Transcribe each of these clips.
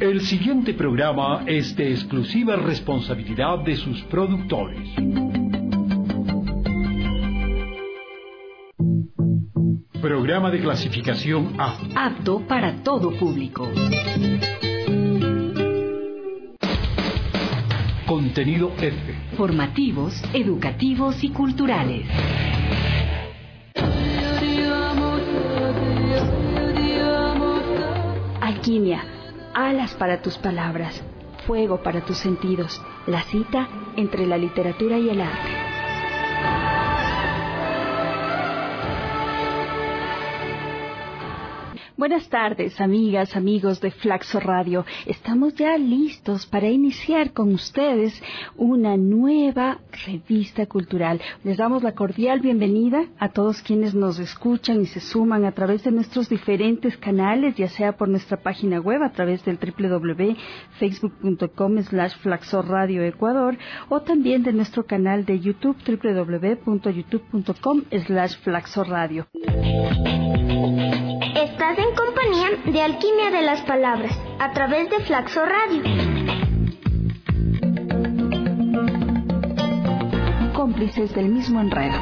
El siguiente programa es de exclusiva responsabilidad de sus productores. Programa de clasificación A. Apto para todo público. Contenido F. Formativos, educativos y culturales. Alquimia. Alas para tus palabras, fuego para tus sentidos, la cita entre la literatura y el arte. Buenas tardes, amigas, amigos de Flaxo Radio. Estamos ya listos para iniciar con ustedes una nueva revista cultural. Les damos la cordial bienvenida a todos quienes nos escuchan y se suman a través de nuestros diferentes canales, ya sea por nuestra página web a través del www.facebook.com/Flaxo Radio Ecuador o también de nuestro canal de YouTube www.youtube.com/Flaxo Radio. Estás en compañía de Alquimia de las Palabras, a través de Flaxo Radio. Cómplices del mismo enredo.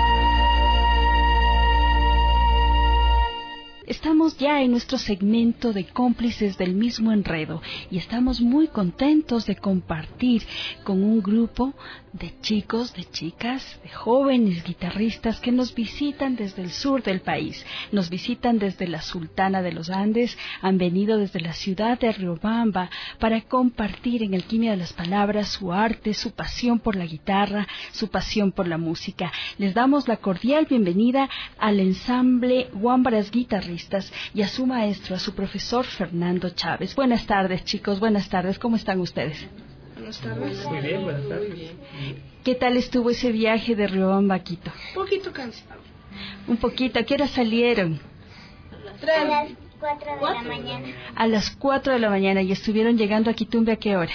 Estamos ya en nuestro segmento de Cómplices del mismo enredo y estamos muy contentos de compartir con un grupo de chicos, de chicas, de jóvenes guitarristas que nos visitan desde el sur del país, nos visitan desde la Sultana de los Andes, han venido desde la ciudad de Riobamba para compartir en Alquimia de las Palabras su arte, su pasión por la guitarra, su pasión por la música. Les damos la cordial bienvenida al ensamble Guámbaras Guitarristas y a su maestro, a su profesor Fernando Chávez. Buenas tardes, chicos, buenas tardes, ¿cómo están ustedes? Buenas tardes. Muy bien, buenas tardes. ¿Qué tal estuvo ese viaje de Riobamba a Quito? Un poquito cansado. Un poquito, ¿a qué hora salieron? A las 4 de la mañana. A las 4 de la mañana y estuvieron llegando a Quitumbe ¿a qué hora?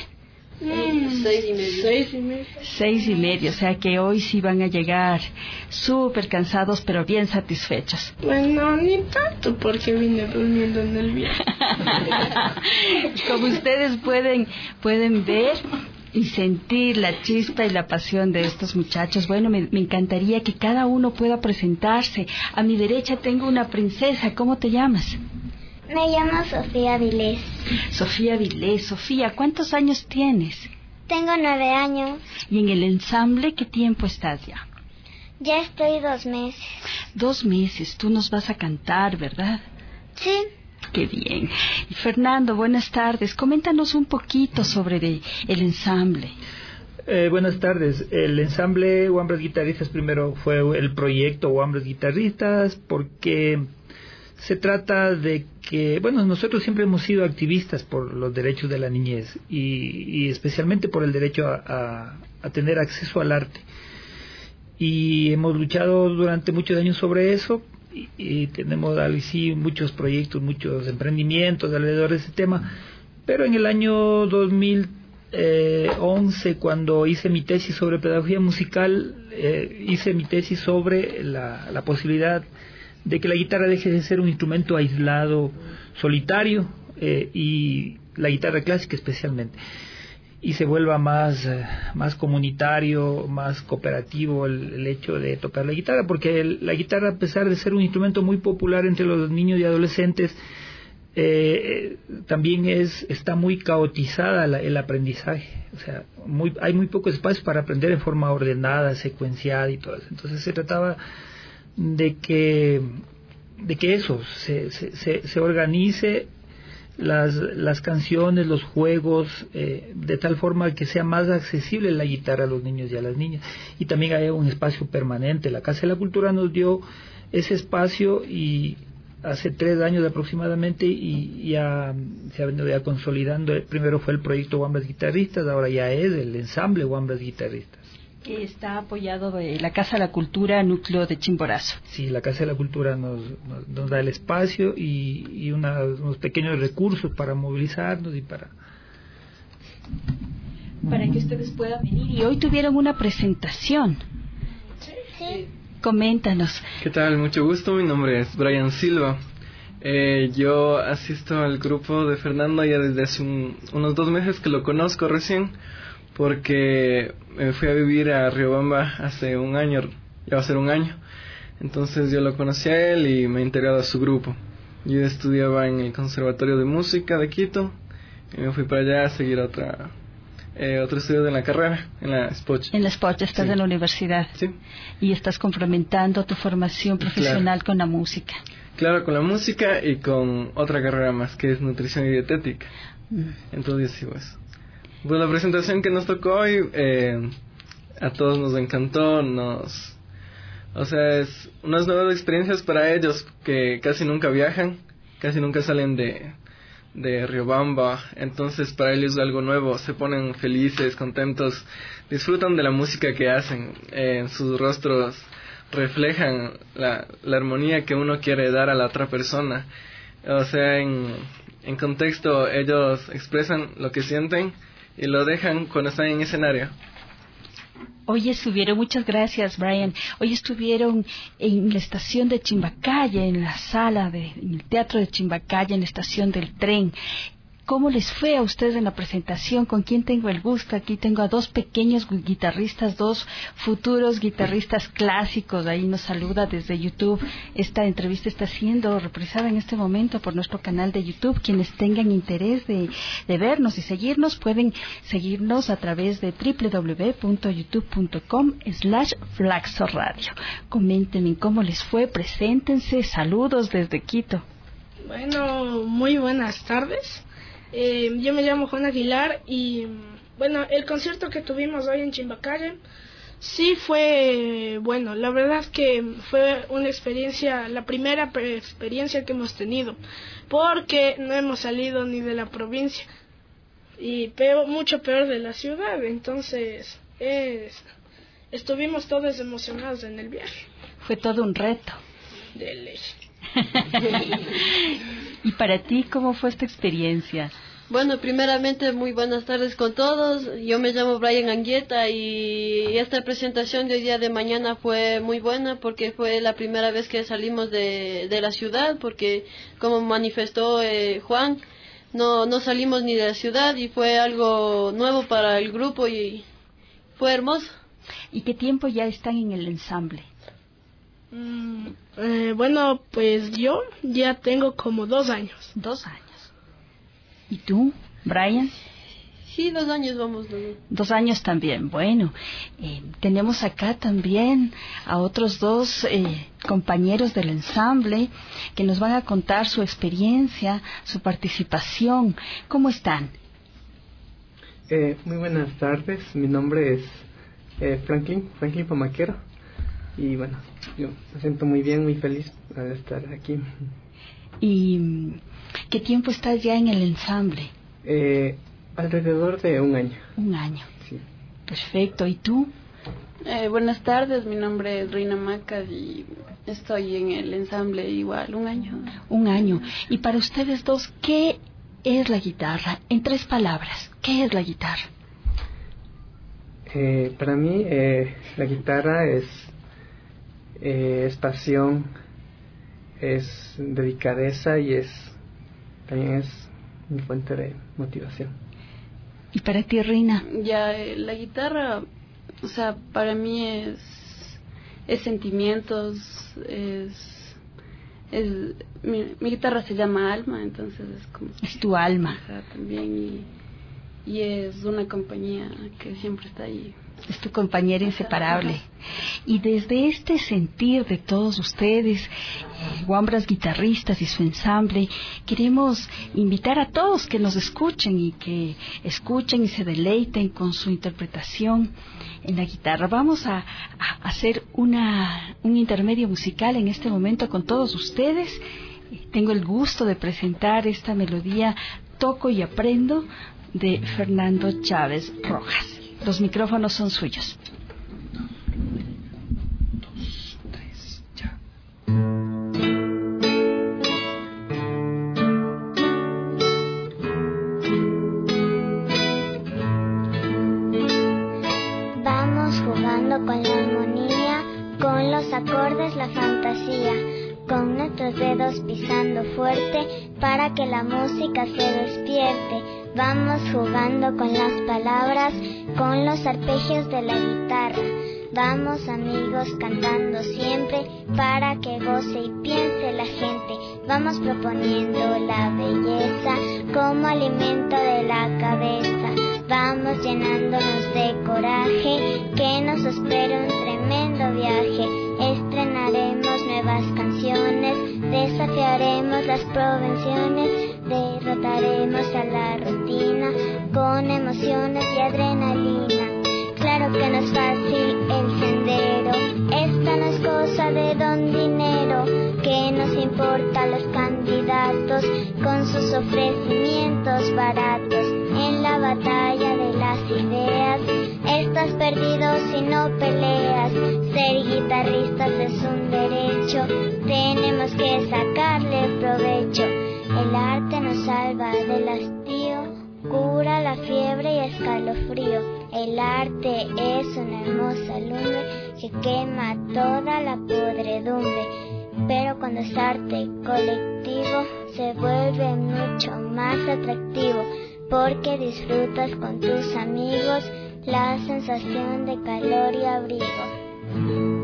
6:30. 6:30, o sea que hoy sí van a llegar súper cansados pero bien satisfechos. Bueno, ni tanto porque vine durmiendo en el viaje. Como ustedes pueden ver y sentir la chispa y la pasión de estos muchachos. Bueno, me encantaría que cada uno pueda presentarse. A mi derecha tengo una princesa, ¿cómo te llamas? Me llamo Sofía Vilés. Sofía Vilés. Sofía, ¿cuántos años tienes? Tengo 9 años. ¿Y en el ensamble qué tiempo estás ya? Ya estoy 2 meses. 2 meses, tú nos vas a cantar, ¿verdad? Sí. Qué bien. Y Fernando, buenas tardes. Coméntanos un poquito sobre el ensamble. Buenas tardes. El ensamble Guámbaras Guitarristas primero fue el proyecto Guámbaras Guitarristas porque se trata de que, bueno, nosotros siempre hemos sido activistas por los derechos de la niñez y especialmente por el derecho a tener acceso al arte. Y hemos luchado durante muchos años sobre eso y tenemos sí muchos proyectos, muchos emprendimientos alrededor de ese tema. Pero en el año 2011, cuando hice mi tesis sobre pedagogía musical, hice mi tesis sobre la posibilidad de que la guitarra deje de ser un instrumento aislado, solitario, y la guitarra clásica especialmente, y se vuelva más comunitario, más cooperativo el hecho de tocar la guitarra, porque la guitarra, a pesar de ser un instrumento muy popular entre los niños y adolescentes, también está muy caotizada el aprendizaje, o sea, hay muy poco espacio para aprender en forma ordenada, secuenciada y todo eso. Entonces se trataba de que eso se organice las canciones, los juegos, de tal forma que sea más accesible la guitarra a los niños y a las niñas, y también haya un espacio permanente. La Casa de la Cultura nos dio ese espacio y hace 3 años aproximadamente, y ya se ha venido ya consolidando. Primero fue el proyecto Guámbaras Guitarristas, ahora ya es el ensamble Guámbaras Guitarristas, que está apoyado de la Casa de la Cultura, núcleo de Chimborazo. Sí, la Casa de la Cultura nos da el espacio y unos pequeños recursos para movilizarnos y para que ustedes puedan venir. Y hoy tuvieron una presentación. Sí. Coméntanos. ¿Qué tal? Mucho gusto, mi nombre es Brian Silva. Yo asisto al grupo de Fernando ya desde hace unos 2 meses que lo conozco recién, porque me fui a vivir a Riobamba hace un año, ya va a ser un año. Entonces yo lo conocí a él y me he integrado a su grupo. Yo estudiaba en el Conservatorio de Música de Quito y me fui para allá a seguir otro estudio de la carrera, en la SPOCH. En la SPOCH, estás en la universidad. Sí. Y estás complementando tu formación profesional con la música. Claro, con la música y con otra carrera más, que es nutrición y dietética. Entonces sí, pues la presentación que nos tocó hoy, a todos nos encantó, o sea, es unas nuevas experiencias para ellos que casi nunca viajan, casi nunca salen de Riobamba, entonces para ellos es algo nuevo, se ponen felices, contentos, disfrutan de la música que hacen, en sus rostros reflejan la armonía que uno quiere dar a la otra persona. O sea, en contexto ellos expresan lo que sienten y lo dejan cuando están en escenario. Hoy estuvieron, muchas gracias Brian, hoy estuvieron en la estación de Chimbacaya, en la sala en el teatro de Chimbacaya, en la estación del tren. ¿Cómo les fue a ustedes en la presentación? ¿Con quién tengo el gusto? Aquí tengo a 2 pequeños guitarristas, 2 futuros guitarristas clásicos. Ahí nos saluda desde YouTube. Esta entrevista está siendo reprisada en este momento por nuestro canal de YouTube. Quienes tengan interés de vernos y seguirnos, pueden seguirnos a través de www.youtube.com/Flaxo Radio. Coméntenme cómo les fue, preséntense, saludos desde Quito. Bueno, muy buenas tardes. Yo me llamo Juan Aguilar y bueno, el concierto que tuvimos hoy en Chimbacaya sí fue bueno. La verdad que fue una experiencia, la primera experiencia que hemos tenido, porque no hemos salido ni de la provincia y mucho peor de la ciudad. Entonces estuvimos todos emocionados en el viaje. Fue todo un reto. De ley. ¿Y para ti cómo fue esta experiencia? Bueno, primeramente muy buenas tardes con todos. Yo me llamo Brian Anguieta y esta presentación de hoy día de mañana fue muy buena porque fue la primera vez que salimos de la ciudad, porque como manifestó Juan, no salimos ni de la ciudad y fue algo nuevo para el grupo y fue hermoso. ¿Y qué tiempo ya están en el ensamble? Bueno, pues yo ya tengo como 2 años. 2 años. ¿Y tú, Brian? Sí, 2 años vamos. 2 años también. Bueno, tenemos acá también a otros 2 compañeros del ensamble que nos van a contar su experiencia, su participación. ¿Cómo están? Muy buenas tardes. Mi nombre es Franklin Pamaquero. Y bueno, yo me siento muy bien, muy feliz de estar aquí. ¿Y qué tiempo estás ya en el ensamble? Alrededor de 1 año. 1 año. Sí. Perfecto. ¿Y tú? Buenas tardes, mi nombre es Reina Macas y estoy en el ensamble igual 1 año. 1 año. Y para ustedes 2, ¿qué es la guitarra? En 3 palabras, ¿qué es la guitarra? Para mí la guitarra es pasión, es delicadeza y también es mi fuente de motivación. ¿Y para ti, Reina? Ya, la guitarra, o sea, para mí es sentimientos, mi guitarra se llama Alma, entonces es como... Es tu alma. También y es una compañía que siempre está ahí. Es tu compañera inseparable. Y desde este sentir de todos ustedes, Wambras guitarristas y su ensamble, queremos invitar a todos que nos escuchen y que escuchen y se deleiten con su interpretación en la guitarra. Vamos a hacer un intermedio musical en este momento con todos ustedes. Tengo el gusto de presentar esta melodía Toco y Aprendo de Fernando Chávez Rojas. Los micrófonos son suyos. 2, 3, ya. Vamos jugando con la armonía, con los acordes, la fantasía. Con nuestros dedos amigos pisando fuerte para que la música se despierte. Vamos jugando con las palabras, con los arpegios de la guitarra. Vamos amigos cantando siempre para que goce y piense la gente. Vamos proponiendo la belleza como alimento de la cabeza. Vamos llenándonos de coraje, que nos espera un tremendo viaje. Estrenaremos nuevas canciones, desafiaremos las provenciones, derrotaremos a la rutina con emociones y adrenalina. Claro que no es fácil el sendero, esta no es cosa de don dinero. Que nos importa los candidatos con sus ofrecimientos baratos. En la batalla de las ideas estás perdido si no peleas. Ser guitarristas es un derecho, tenemos que sacarle provecho. El arte nos salva del hastío, cura la fiebre y escalofrío. El arte es una hermosa lumbre que quema toda la podredumbre. Pero cuando es arte colectivo se vuelve mucho más atractivo, porque disfrutas con tus amigos la sensación de calor y abrigo.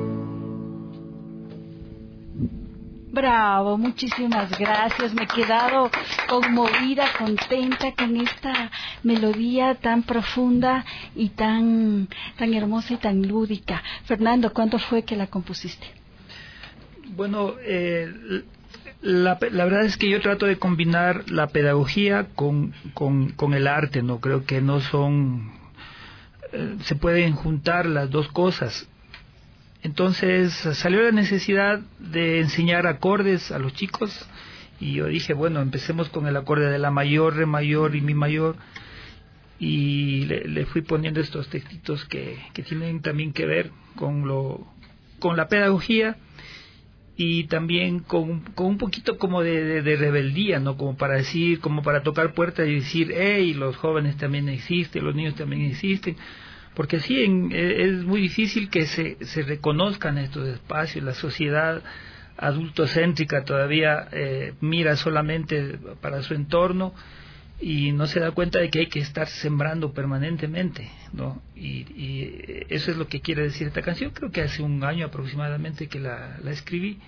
Bravo, muchísimas gracias. Me he quedado conmovida, contenta con esta melodía tan profunda y tan hermosa y tan lúdica. Fernando, ¿cuándo fue que la compusiste? Bueno, la verdad es que yo trato de combinar la pedagogía con el arte, ¿no? Creo que no son... se pueden juntar las dos cosas. Entonces salió la necesidad de enseñar acordes a los chicos y yo dije, bueno, empecemos con el acorde de la mayor, re mayor y mi mayor, y le fui poniendo estos textitos que tienen también que ver con la pedagogía y también con un poquito como de rebeldía, ¿no? Como para decir, como para tocar puertas y decir, hey, los jóvenes también existen, los niños también existen. Porque sí, es muy difícil que se reconozcan estos espacios. La sociedad adultocéntrica todavía mira solamente para su entorno y no se da cuenta de que hay que estar sembrando permanentemente, ¿no? Y eso es lo que quiere decir esta canción. Creo que hace un año aproximadamente que la escribí.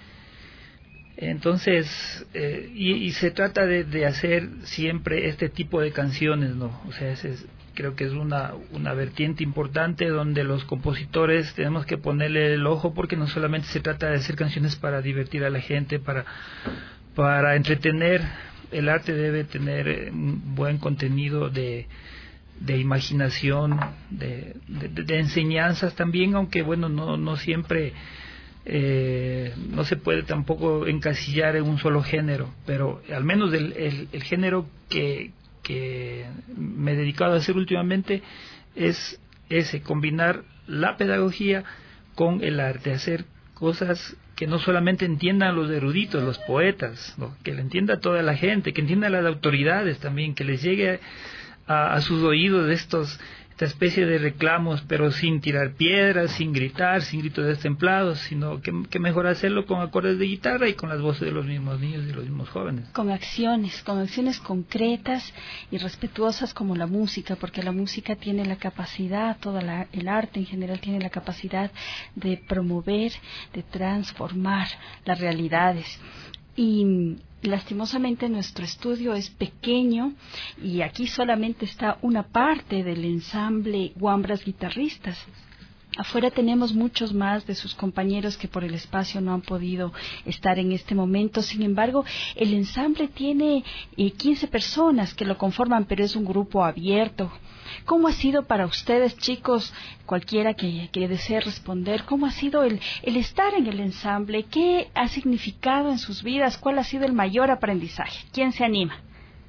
Entonces, y se trata de hacer siempre este tipo de canciones, ¿no? O sea, creo que es una vertiente importante donde los compositores tenemos que ponerle el ojo, porque no solamente se trata de hacer canciones para divertir a la gente, para entretener. El arte debe tener un buen contenido de imaginación, de enseñanzas también, aunque bueno, no siempre no se puede tampoco encasillar en un solo género, pero al menos el género que me he dedicado a hacer últimamente es ese, combinar la pedagogía con el arte, hacer cosas que no solamente entiendan los eruditos, los poetas, ¿no? Que le entienda toda la gente, que entienda las autoridades también, que les llegue a sus oídos esta especie de reclamos, pero sin tirar piedras, sin gritar, sin gritos destemplados, sino que mejor hacerlo con acordes de guitarra y con las voces de los mismos niños y de los mismos jóvenes. Con acciones concretas y respetuosas como la música, porque la música tiene la capacidad, el arte en general tiene la capacidad de promover, de transformar las realidades. Y lastimosamente nuestro estudio es pequeño y aquí solamente está una parte del ensamble Wambras Guitarristas. Afuera tenemos muchos más de sus compañeros que por el espacio no han podido estar en este momento. Sin embargo, el ensamble tiene 15 personas que lo conforman, pero es un grupo abierto. ¿Cómo ha sido para ustedes, chicos, cualquiera que desee responder, cómo ha sido el estar en el ensamble? ¿Qué ha significado en sus vidas? ¿Cuál ha sido el mayor aprendizaje? ¿Quién se anima?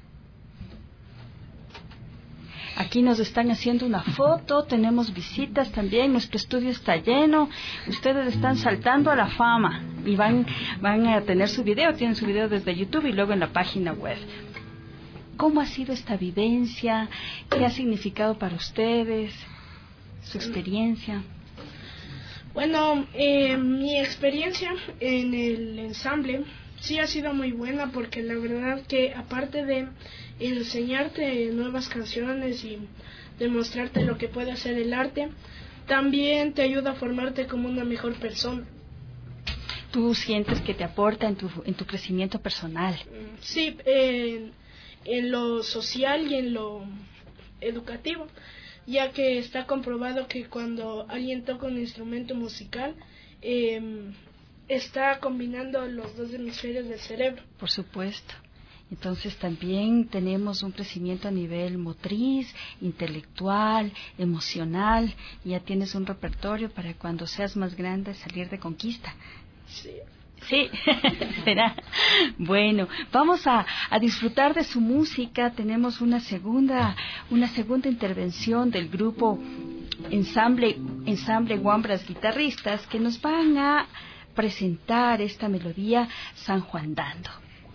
Aquí nos están haciendo una foto, tenemos visitas también, nuestro estudio está lleno, ustedes están saltando a la fama y van a tener su video, tienen su video desde YouTube y luego en la página web. ¿Cómo ha sido esta vivencia? ¿Qué ha significado para ustedes? ¿Su experiencia? Bueno, mi experiencia en el ensamble Sí, ha sido muy buena porque la verdad que aparte de enseñarte nuevas canciones y demostrarte lo que puede hacer el arte, también te ayuda a formarte como una mejor persona. ¿Tú sientes que te aporta en tu crecimiento personal? Sí, en lo social y en lo educativo, ya que está comprobado que cuando alguien toca un instrumento musical, está combinando los dos hemisferios del cerebro. Por supuesto. Entonces también tenemos un crecimiento a nivel motriz, intelectual, emocional. Ya tienes un repertorio para cuando seas más grande salir de conquista. Sí. Sí, será. Bueno, vamos a disfrutar de su música. Tenemos una segunda intervención del grupo Ensamble Guambras Guitarristas, que nos van a presentar esta melodía San Juan Dando.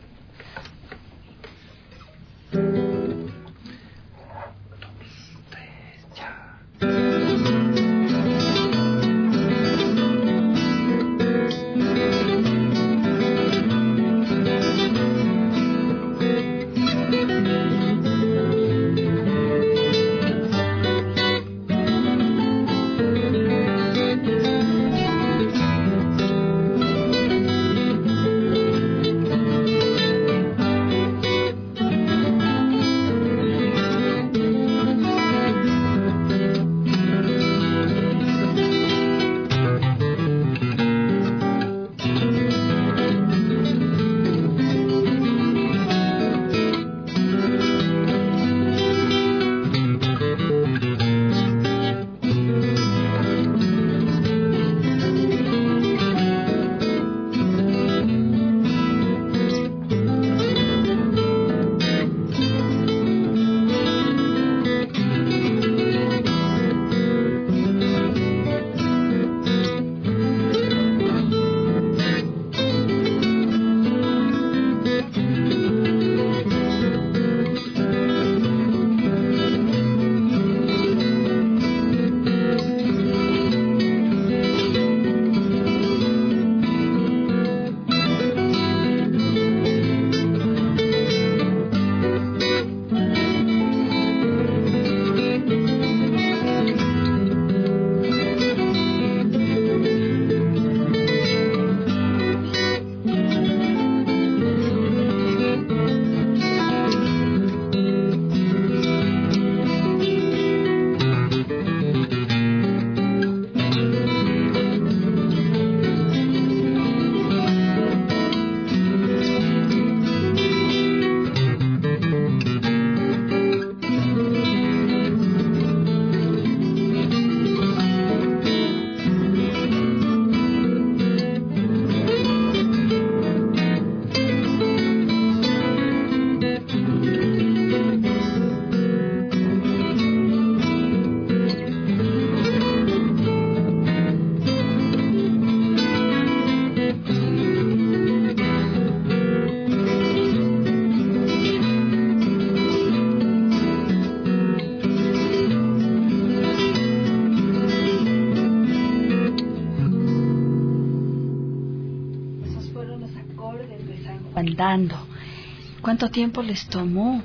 Dando. ¿Cuánto tiempo les tomó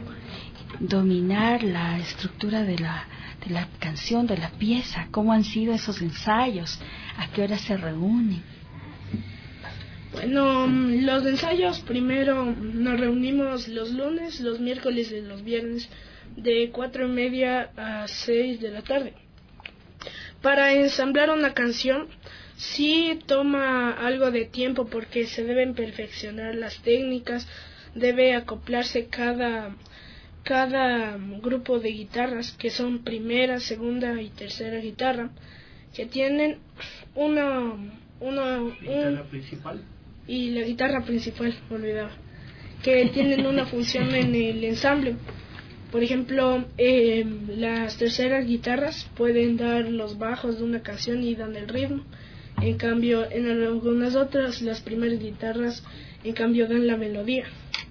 dominar la estructura de la canción, de la pieza? ¿Cómo han sido esos ensayos? ¿A qué hora se reúnen? Bueno, los ensayos primero nos reunimos los lunes, los miércoles y los viernes de 4:30 a 6 de la tarde. Para ensamblar una canción sí toma algo de tiempo porque se deben perfeccionar las técnicas, debe acoplarse cada grupo de guitarras, que son primera, segunda y tercera guitarra, que tienen guitarra principal y la guitarra principal, olvidaba, que tienen una función en el ensamble. Por ejemplo, las terceras guitarras pueden dar los bajos de una canción y dan el ritmo. En cambio, en algunas otras, las primeras guitarras, en cambio, dan la melodía.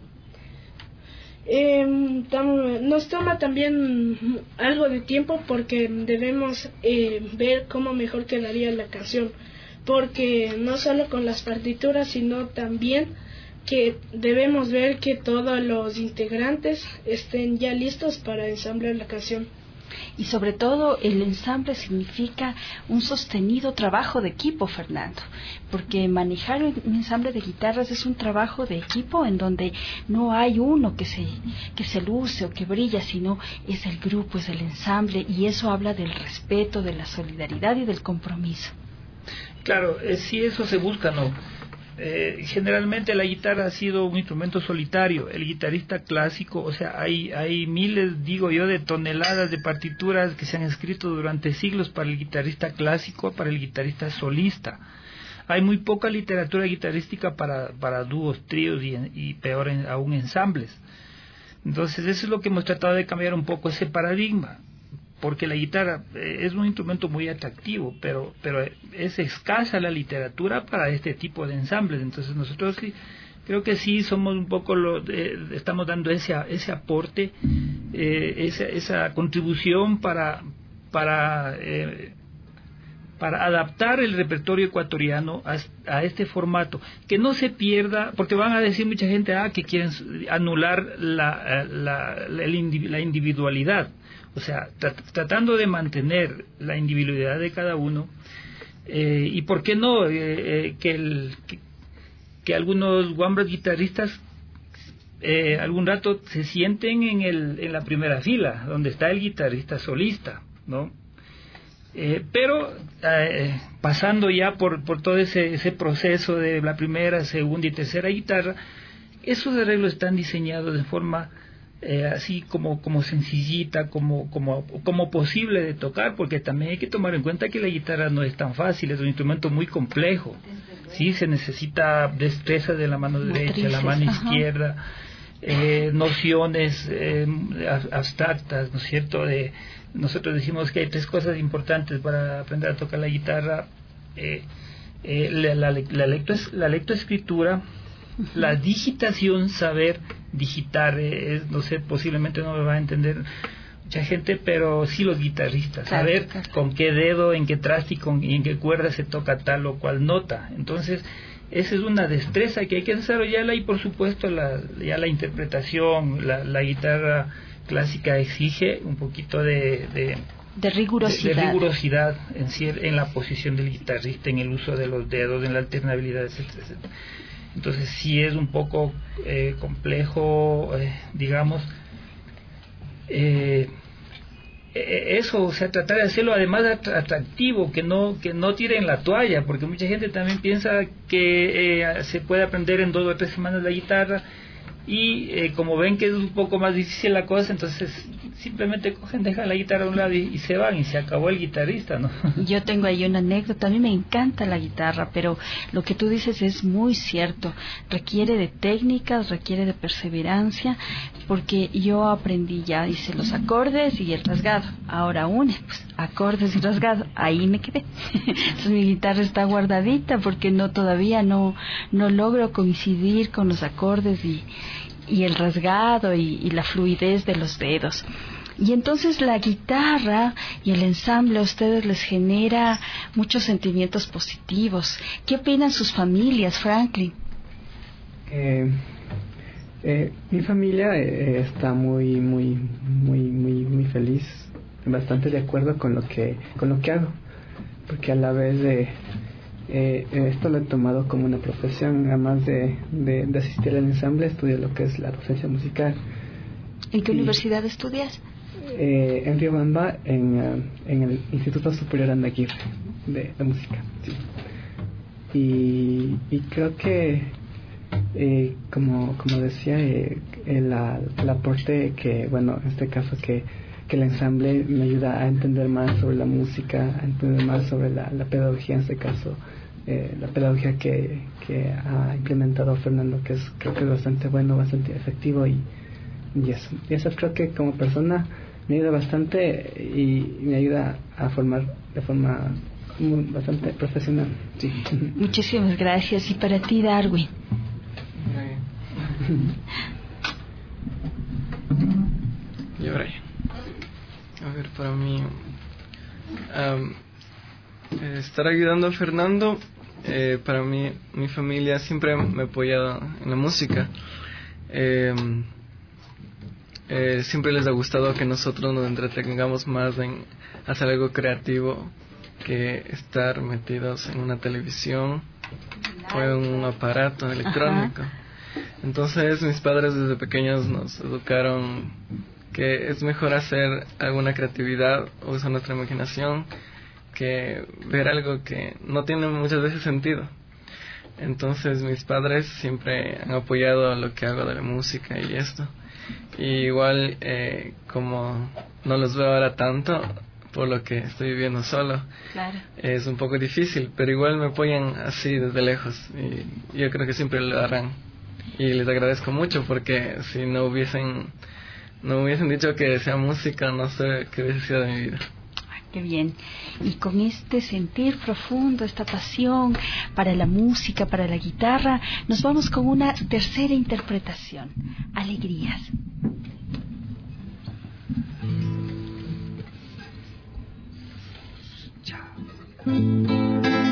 Nos toma también algo de tiempo porque debemos ver cómo mejor quedaría la canción. Porque no solo con las partituras, sino también que debemos ver que todos los integrantes estén ya listos para ensamblar la canción. Y sobre todo el ensamble significa un sostenido trabajo de equipo, Fernando, porque manejar un ensamble de guitarras es un trabajo de equipo en donde no hay uno que se luce o que brilla, sino es el grupo, es el ensamble, y eso habla del respeto, de la solidaridad y del compromiso. Claro, si eso se busca, ¿no? Generalmente la guitarra ha sido un instrumento solitario. El guitarrista clásico, o sea, hay miles, digo yo, de toneladas de partituras que se han escrito durante siglos para el guitarrista clásico, para el guitarrista solista. Hay muy poca literatura guitarrística para dúos, tríos y peor aún ensambles. Entonces eso es lo que hemos tratado de cambiar un poco, ese paradigma, porque la guitarra es un instrumento muy atractivo, pero es escasa la literatura para este tipo de ensambles. Entonces nosotros sí, creo que sí somos un poco estamos dando ese aporte, esa contribución para adaptar el repertorio ecuatoriano a este formato, que no se pierda, porque van a decir mucha gente que quieren anular la individualidad. O sea, tratando de mantener la individualidad de cada uno, y por qué no que algunos guambras guitarristas algún rato se sienten en la primera fila, donde está el guitarrista solista, ¿no? Pero pasando ya por todo ese proceso de la primera, segunda y tercera guitarra, esos arreglos están diseñados de forma así como sencillita, como posible de tocar, porque también hay que tomar en cuenta que la guitarra no es tan fácil, es un instrumento muy complejo. Sí, se necesita destreza de la mano derecha, la mano izquierda, nociones abstractas, ¿no es cierto? Nosotros decimos que hay 3 cosas importantes para aprender a tocar la guitarra: la lectoescritura, la digitación, saber digitar, no sé, posiblemente no me va a entender mucha gente, pero sí los guitarristas, saber con qué dedo, en qué traste y en qué cuerda se toca tal o cual nota. Entonces esa es una destreza que hay que desarrollarla, y por supuesto ya la interpretación, la guitarra clásica exige un poquito de rigurosidad en la posición del guitarrista, en el uso de los dedos, en la alternabilidad, etcétera, etcétera. Entonces sí es un poco complejo, digamos, eso, o sea, tratar de hacerlo además atractivo, que no tiren la toalla, porque mucha gente también piensa que se puede aprender en 2 o 3 semanas la guitarra, y como ven que es un poco más difícil la cosa, entonces simplemente dejan la guitarra a un lado y se van, y se acabó el guitarrista, ¿no? Yo tengo ahí una anécdota. A mí me encanta la guitarra, pero lo que tú dices es muy cierto. Requiere de técnicas, requiere de perseverancia, porque yo aprendí, ya hice los acordes y el rasgado. Ahora pues acordes y rasgado, ahí me quedé. Entonces mi guitarra está guardadita porque todavía no logro coincidir con los acordes y el rasgado y la fluidez de los dedos. Y entonces la guitarra y el ensamble a ustedes les genera muchos sentimientos positivos. ¿Qué opinan sus familias, Franklin? Mi familia está muy feliz, bastante de acuerdo con lo que hago, porque a la vez esto lo he tomado como una profesión. Además de asistir al ensamble, estudio lo que es la docencia musical. ¿En qué universidad estudias? En Riobamba, en el Instituto Superior Ana Aguirre de música, sí. Y creo que como decía, el aporte que, bueno, en este caso que el ensamble me ayuda a entender más sobre la música, a entender más sobre la pedagogía, en este caso la pedagogía que ha implementado Fernando, creo que es bastante bueno, bastante efectivo, y eso creo que como persona me ayuda bastante y me ayuda a formar de forma bastante profesional. Sí. Muchísimas gracias. Y para ti, Darwin. Y Brian, a ver, para mí estar ayudando a Fernando para mí, mi familia siempre me ha apoyado en la música. Siempre les ha gustado que nosotros nos entretengamos más en hacer algo creativo que estar metidos en una televisión o en un aparato electrónico. Ajá. Entonces mis padres desde pequeños nos educaron que es mejor hacer alguna creatividad o usar nuestra imaginación que ver algo que no tiene muchas veces sentido. Entonces mis padres siempre han apoyado lo que hago de la música y esto. Y igual como no los veo ahora tanto por lo que estoy viviendo solo, claro, es un poco difícil, pero igual me apoyan así desde lejos y yo creo que siempre lo harán. Y les agradezco mucho porque si no hubiesen dicho que sea música, no sé qué hubiese sido de mi vida. Qué bien. Y con este sentir profundo, esta pasión para la música, para la guitarra, nos vamos con una tercera interpretación, Alegrías. Chao.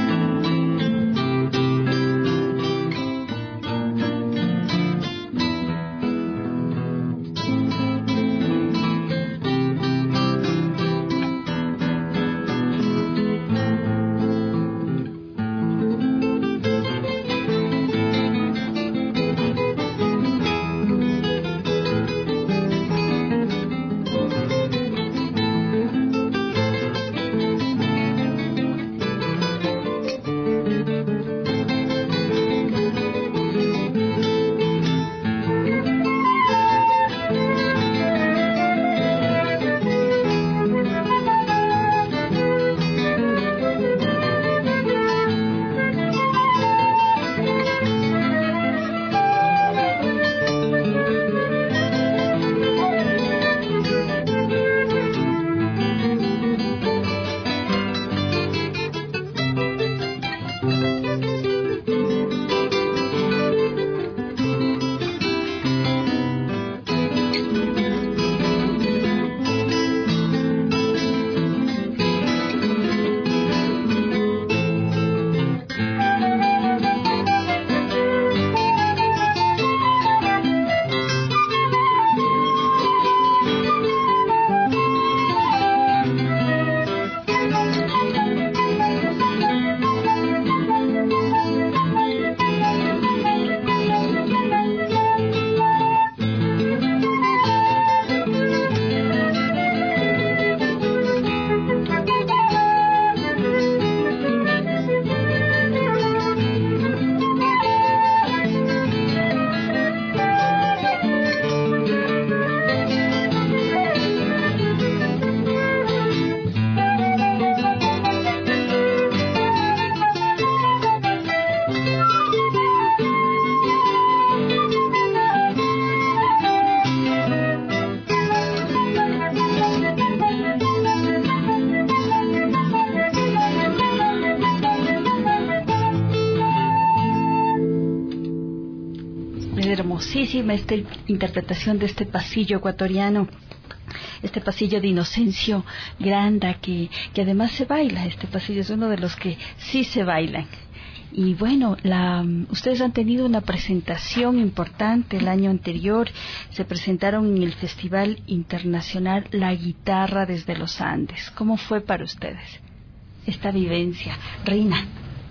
Hermosísima esta interpretación de este pasillo ecuatoriano, este pasillo de Inocencio Granda, que además se baila. Este pasillo es uno de los que sí se bailan. Y bueno, ustedes han tenido una presentación importante el año anterior, se presentaron en el Festival Internacional La Guitarra desde los Andes. ¿Cómo fue para ustedes esta vivencia? Reina.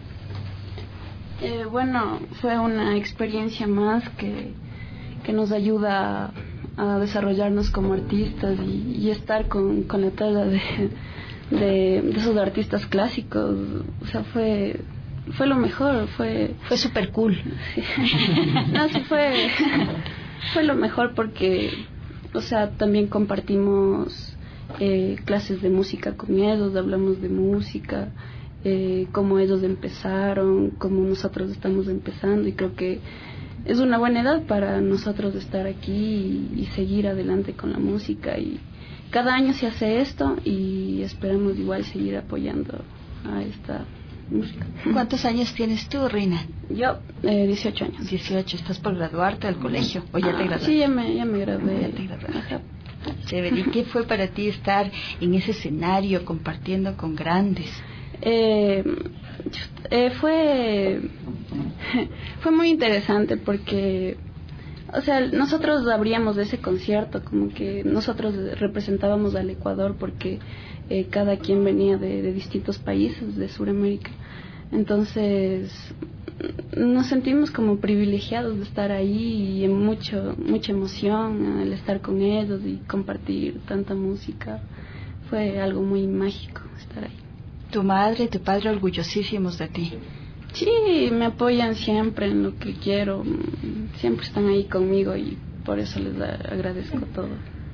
Bueno, fue una experiencia más que nos ayuda a desarrollarnos como artistas y estar con la talla de esos artistas clásicos. O sea, fue lo mejor, fue super cool. Sí. No, sí fue lo mejor porque, o sea, también compartimos clases de música con ellos, hablamos de música, cómo ellos empezaron, cómo nosotros estamos empezando, y creo que es una buena edad para nosotros estar aquí y seguir adelante con la música. Y cada año se hace esto y esperamos igual seguir apoyando a esta música. ¿Cuántos años tienes tú, Reina? Yo, 18 años. 18, ¿estás por graduarte del colegio o ya te graduaste? Sí, ya me gradué. Ya te graduaste. Chévere. ¿Y qué fue para ti estar en ese escenario compartiendo con grandes? Fue muy interesante porque, o sea, nosotros abríamos ese concierto, como que nosotros representábamos al Ecuador porque cada quien venía de distintos países de Sudamérica. Entonces nos sentimos como privilegiados de estar ahí y mucha emoción al estar con ellos y compartir tanta música. Fue algo muy mágico estar ahí. Tu madre y tu padre orgullosísimos de ti. Sí, me apoyan siempre en lo que quiero, siempre están ahí conmigo y por eso les agradezco todo.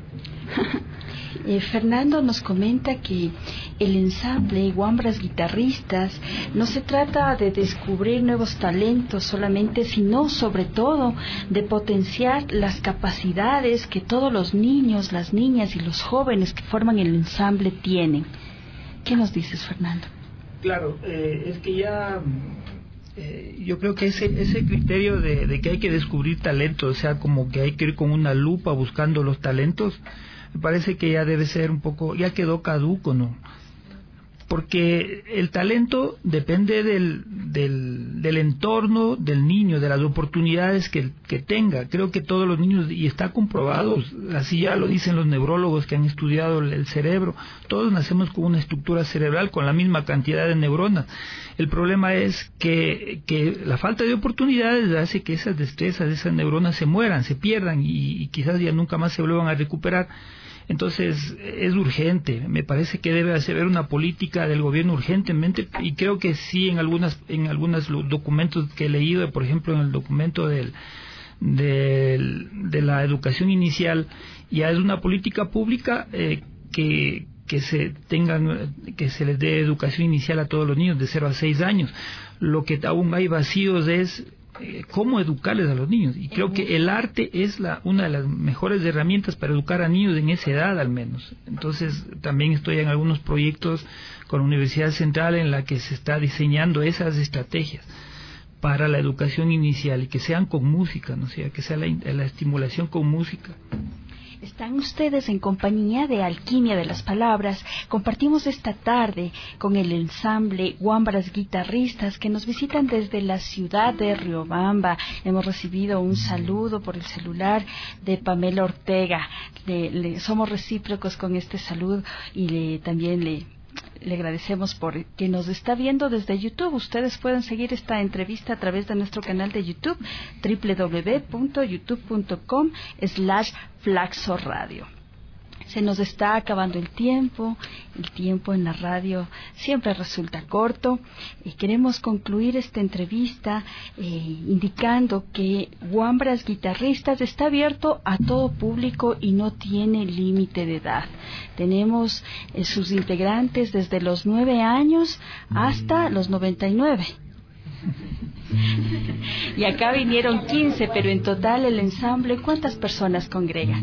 Fernando nos comenta que el ensamble Wambras Guitarristas no se trata de descubrir nuevos talentos solamente, sino sobre todo de potenciar las capacidades que todos los niños, las niñas y los jóvenes que forman el ensamble tienen. ¿Qué nos dices, Fernando? Claro, es que ya yo creo que ese criterio de que hay que descubrir talentos, o sea, como que hay que ir con una lupa buscando los talentos, me parece que ya debe ser un poco, ya quedó caduco, ¿no? Porque el talento depende del entorno del niño, de las oportunidades que tenga. Creo que todos los niños, y está comprobado, así ya lo dicen los neurólogos que han estudiado el cerebro, todos nacemos con una estructura cerebral con la misma cantidad de neuronas. El problema es que la falta de oportunidades hace que esas destrezas, esas neuronas se mueran, se pierdan y quizás ya nunca más se vuelvan a recuperar. Entonces es urgente, me parece que debe haber una política del gobierno urgentemente, y creo que sí en algunos documentos que he leído, por ejemplo en el documento de la educación inicial, ya es una política pública que se les dé educación inicial a todos los niños de 0 a 6 años. Lo que aún hay vacíos es cómo educarles a los niños, y creo que el arte es una de las mejores herramientas para educar a niños en esa edad al menos. Entonces también estoy en algunos proyectos con la Universidad Central en la que se está diseñando esas estrategias para la educación inicial y que sean con música, ¿no? O sea, que sea la estimulación con música. Están ustedes en compañía de Alquimia de las Palabras. Compartimos esta tarde con el ensamble Wambras Guitarristas que nos visitan desde la ciudad de Riobamba. Hemos recibido un saludo por el celular de Pamela Ortega. Somos recíprocos con este saludo y también le agradecemos por que nos está viendo desde YouTube. Ustedes pueden seguir esta entrevista a través de nuestro canal de YouTube, www.youtube.com/FlaxoRadio. Se nos está acabando el tiempo en la radio siempre resulta corto, y queremos concluir esta entrevista indicando que Wambras Guitarristas está abierto a todo público y no tiene límite de edad. Tenemos sus integrantes desde los 9 años hasta los 99. Y acá vinieron 15, pero en total el ensamble, ¿cuántas personas congrega?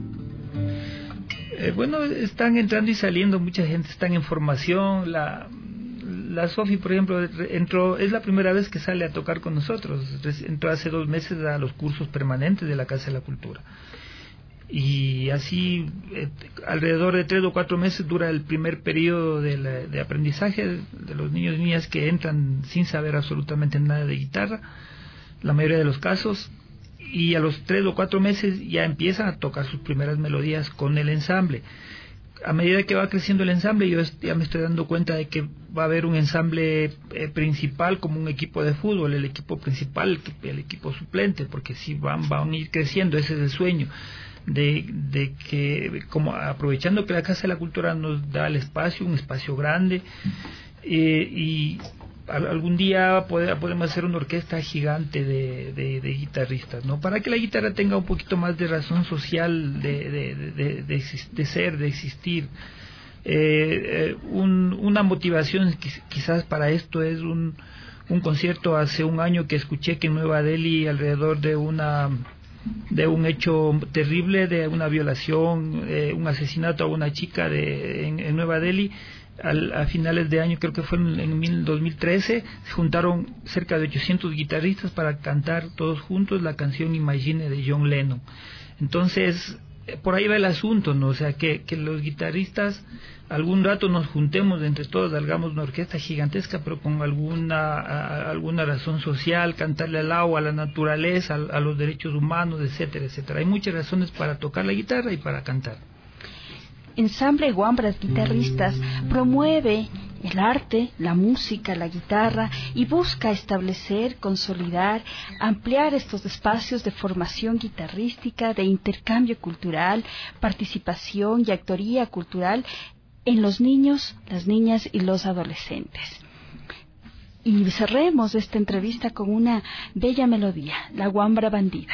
Bueno, están entrando y saliendo mucha gente, están en formación. La Sofi, por ejemplo, es la primera vez que sale a tocar con nosotros. Entró hace 2 meses a los cursos permanentes de la Casa de la Cultura. Y así, alrededor de 3 o 4 meses dura el primer periodo de aprendizaje de los niños y niñas que entran sin saber absolutamente nada de guitarra, la mayoría de los casos. Y a los 3 o 4 meses ya empiezan a tocar sus primeras melodías con el ensamble. A medida que va creciendo el ensamble, yo ya me estoy dando cuenta de que va a haber un ensamble principal como un equipo de fútbol, el equipo principal, el equipo suplente, porque sí van a ir creciendo. Ese es el sueño, de que, como aprovechando que la Casa de la Cultura nos da el espacio, un espacio grande, y algún día podemos hacer una orquesta gigante de guitarristas, ¿no? Para que la guitarra tenga un poquito más de razón social de existir. Una motivación quizás para esto es un concierto hace un año que escuché que en Nueva Delhi, alrededor de un hecho terrible, de una violación, un asesinato a una chica en Nueva Delhi, a finales de año, creo que fue en 2013, se juntaron cerca de 800 guitarristas para cantar todos juntos la canción Imagine de John Lennon. Entonces, por ahí va el asunto, ¿no? O sea, que los guitarristas algún rato nos juntemos entre todos, hagamos una orquesta gigantesca, pero con alguna razón social, cantarle al agua, a la naturaleza, a los derechos humanos, etcétera, etcétera. Hay muchas razones para tocar la guitarra y para cantar. Ensamble Wambras Guitarristas promueve el arte, la música, la guitarra y busca establecer, consolidar, ampliar estos espacios de formación guitarrística, de intercambio cultural, participación y actoría cultural en los niños, las niñas y los adolescentes. Y cerremos esta entrevista con una bella melodía, La Wambra Bandida.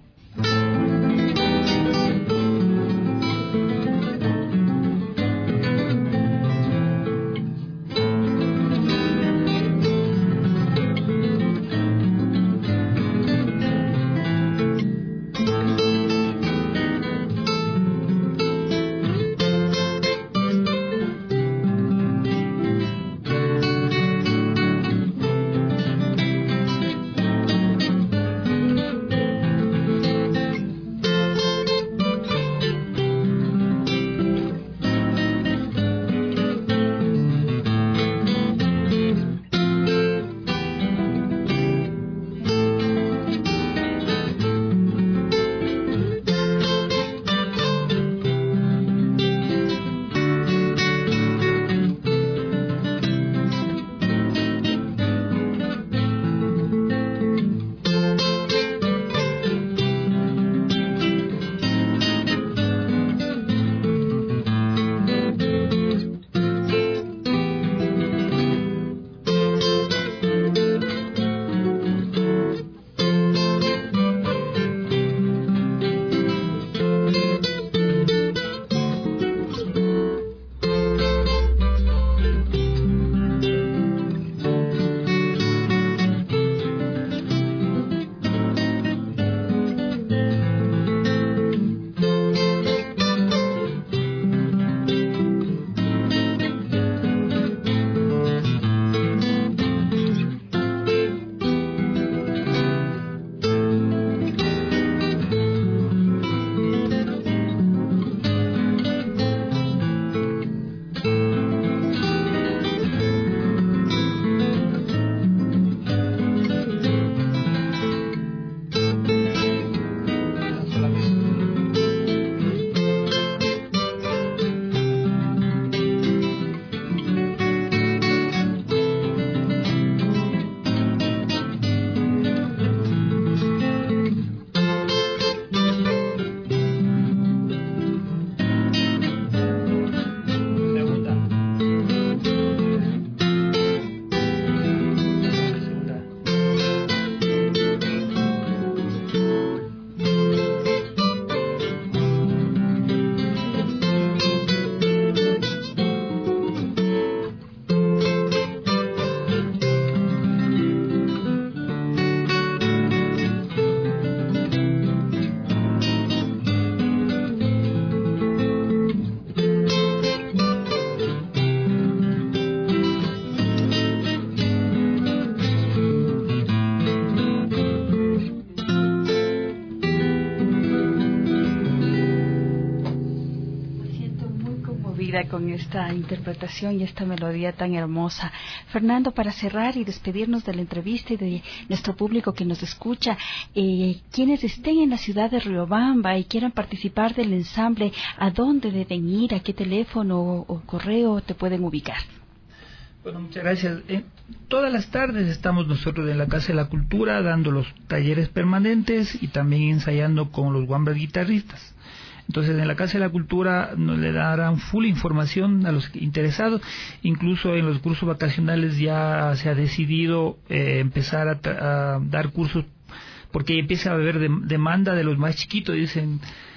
Con esta interpretación y esta melodía tan hermosa. Fernando, para cerrar y despedirnos de la entrevista y de nuestro público que nos escucha, quienes estén en la ciudad de Riobamba y quieran participar del ensamble, ¿a dónde deben ir? ¿A qué teléfono o correo te pueden ubicar? Bueno, muchas gracias. Todas las tardes estamos nosotros en la Casa de la Cultura dando los talleres permanentes y también ensayando con los Wambras Guitarristas. Entonces, en la Casa de la Cultura nos le darán full información a los interesados. Incluso en los cursos vacacionales ya se ha decidido empezar a dar cursos, porque empieza a haber demanda de los más chiquitos. Dicen,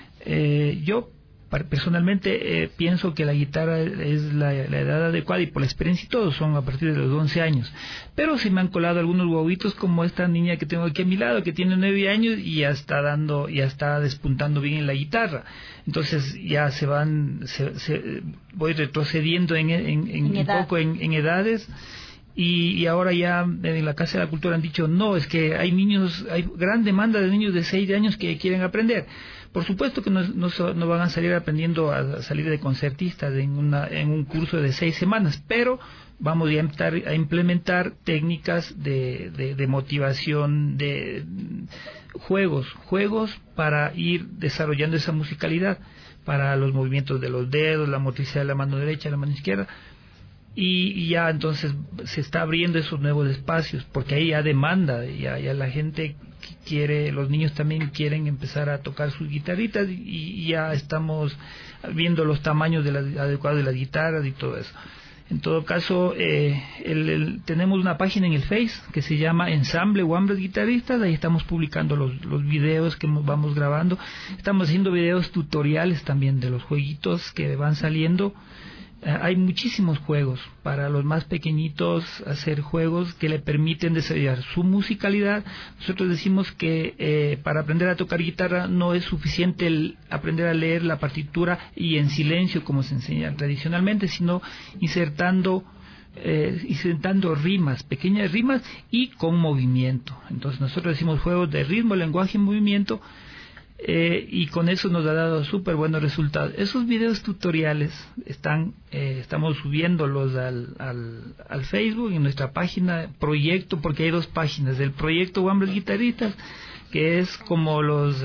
yo personalmente pienso que la guitarra es la edad adecuada, y por la experiencia y todo son a partir de los 11 años. Pero se me han colado algunos guaguitos, como esta niña que tengo aquí a mi lado, que tiene 9 años y ya está despuntando bien en la guitarra. Entonces ya voy retrocediendo un poco en edades. Y ahora ya en la Casa de la Cultura han dicho, no, es que hay gran demanda de niños de 6 años que quieren aprender. Por supuesto que no van a salir aprendiendo a salir de concertistas en un curso de 6 semanas, pero vamos a implementar técnicas de motivación, de juegos para ir desarrollando esa musicalidad, para los movimientos de los dedos, la motricidad de la mano derecha, la mano izquierda, y ya entonces se está abriendo esos nuevos espacios, porque ahí ya demanda, ya la gente quiere, los niños también quieren empezar a tocar sus guitarritas, y ya estamos viendo los tamaños adecuados de las guitarras y todo eso. En todo caso, tenemos una página en el Face que se llama Ensamble Wambras Guitarristas. Ahí estamos publicando los videos que vamos grabando. Estamos haciendo videos tutoriales también de los jueguitos que van saliendo. Hay muchísimos juegos para los más pequeñitos, hacer juegos que le permiten desarrollar su musicalidad. Nosotros decimos que para aprender a tocar guitarra no es suficiente el aprender a leer la partitura y en silencio como se enseña tradicionalmente, sino insertando rimas, pequeñas rimas y con movimiento. Entonces nosotros decimos juegos de ritmo, lenguaje y movimiento. Y con eso nos ha dado súper buenos resultados. Esos videos tutoriales estamos subiéndolos al Facebook, en nuestra página proyecto, porque hay 2 páginas: el proyecto Wambras Guitarristas, que es como los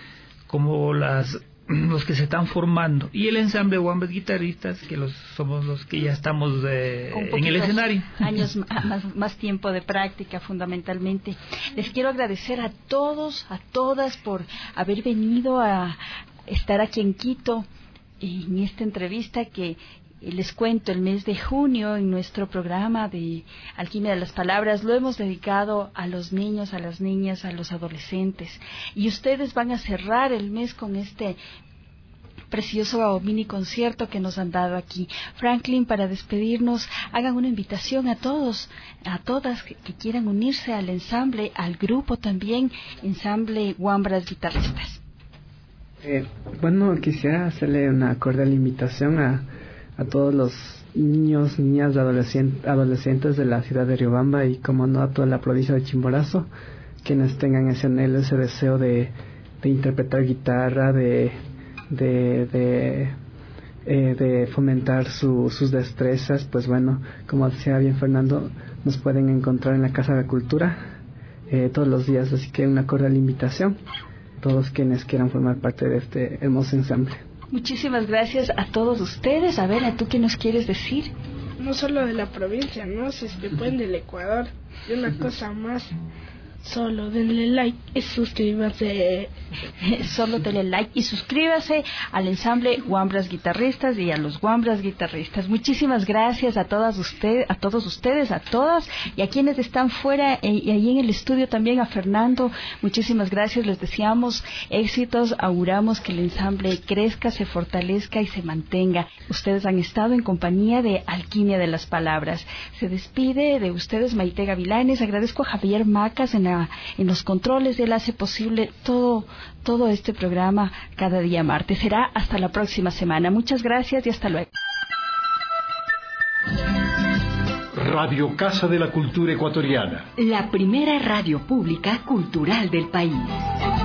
que se están formando, y el ensamble Wambras Guitarristas, que somos los que ya estamos en el escenario. Años más tiempo de práctica, fundamentalmente. Les quiero agradecer a todos, a todas, por haber venido a estar aquí en Quito en esta entrevista que les cuento, el mes de junio en nuestro programa de Alquimia de las Palabras lo hemos dedicado a los niños, a las niñas, a los adolescentes, y ustedes van a cerrar el mes con este precioso mini concierto que nos han dado aquí. Franklin, para despedirnos, hagan una invitación a todos, a todas que quieran unirse al ensamble, al grupo también, Ensamble Wambras Guitarristas. Bueno, quisiera hacerle una cordial invitación a todos los niños, niñas, adolescentes de la ciudad de Riobamba, y como no a toda la provincia de Chimborazo, quienes tengan ese anhelo, ese deseo de interpretar guitarra, de fomentar sus destrezas. Pues bueno, como decía bien Fernando, nos pueden encontrar en la Casa de Cultura todos los días, así que una cordial invitación a todos quienes quieran formar parte de este hermoso ensamble. Muchísimas gracias a todos ustedes. A ver, ¿a tú qué nos quieres decir? No solo de la provincia, ¿no? Si es que pueden del Ecuador. Y una cosa más, solo denle like y suscríbase. Solo denle like y suscríbase al ensamble Wambras Guitarristas y a los Wambras Guitarristas. Muchísimas gracias a todos ustedes, a todas, y a quienes están fuera y ahí en el estudio también, a Fernando. Muchísimas gracias, les deseamos éxitos, auguramos que el ensamble crezca, se fortalezca y se mantenga. Ustedes han estado en compañía de Alquimia de las Palabras. Se despide de ustedes Maite Gavilanes. Agradezco a Javier Macas en los controles. Él hace posible todo este programa cada día martes. Será hasta la próxima semana. Muchas gracias y hasta luego. Radio Casa de la Cultura Ecuatoriana. La primera radio pública cultural del país.